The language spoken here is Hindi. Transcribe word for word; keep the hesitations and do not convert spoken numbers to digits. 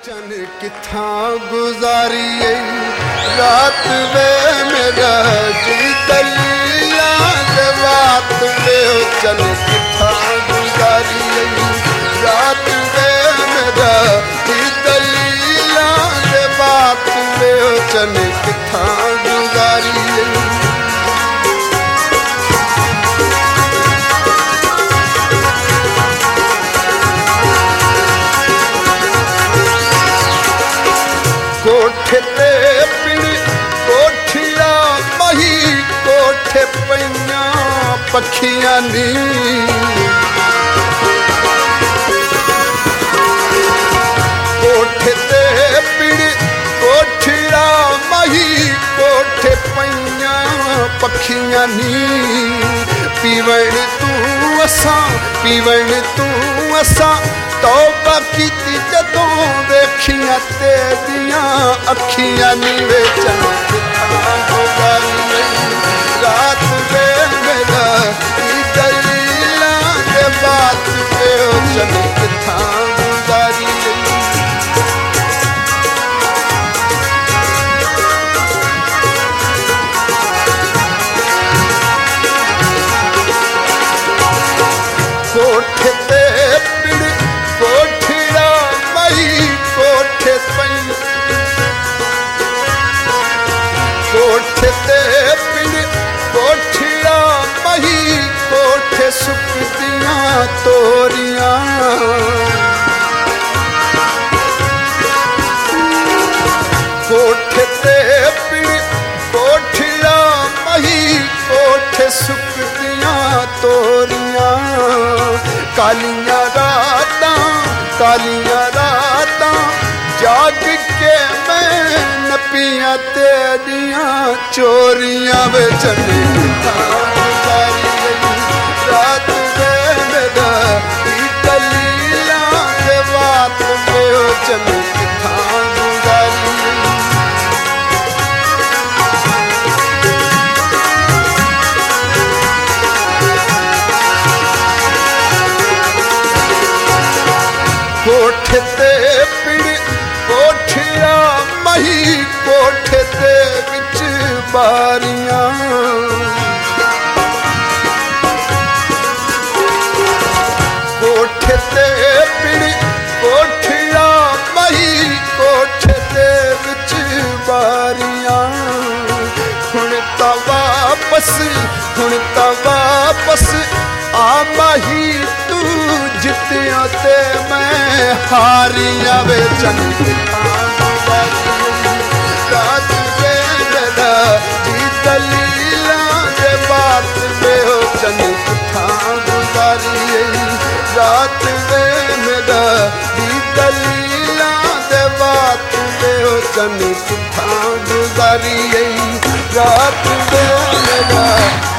चन किथा गुजारिए रात वे मेरा जी दलीला बात वे चन किथा गुजारिए रात वे मेरा जी दलीला बात वे चन किथा गुजारिए कोठे ते पिण कोठिया मही कोठे पईया पखियां नी कोठे ते पिण कोठिया मही कोठे पईया पखियां नी पीवण तू असा पीवण तू असा तौबा कीती जदों वेखियां तेरियां अखियां नी वे चन किथा गुजारिए रात वे मेरा ई दलीला दे बात वे चन किथा गुजारिए कोठे ते पिण कोठिया मही कोठे पई कोठे ते पिण कोठिया मही कोठे सुकदियां तोरियां कोठे ते पिण कोठिया मही कोठे सुकदियां तोरियां कालियां रातां कालियां रातां जाग के मैं नपियां तेरियां चोरियां वे चन किथा गुजारिए रात वे मेरा ई दलीला दे बात वे चन किथा गुजारिए कोठे ते पिण कोठिया मही कोठे ते विच बारियां कोठे ते पिण कोठिया मही कोठे ते विच बारियां हुण तां वापस हुण तां वापस आ मही तू जितिया ते मैं हारियां वे चन किथा गुजारिए रात वे मेरा जी दलीला दे बात वे चन किथा गुजारिए रात वे मेरा जी दलीला दे बात वे चन किथा गुजारिए रात वे मेरा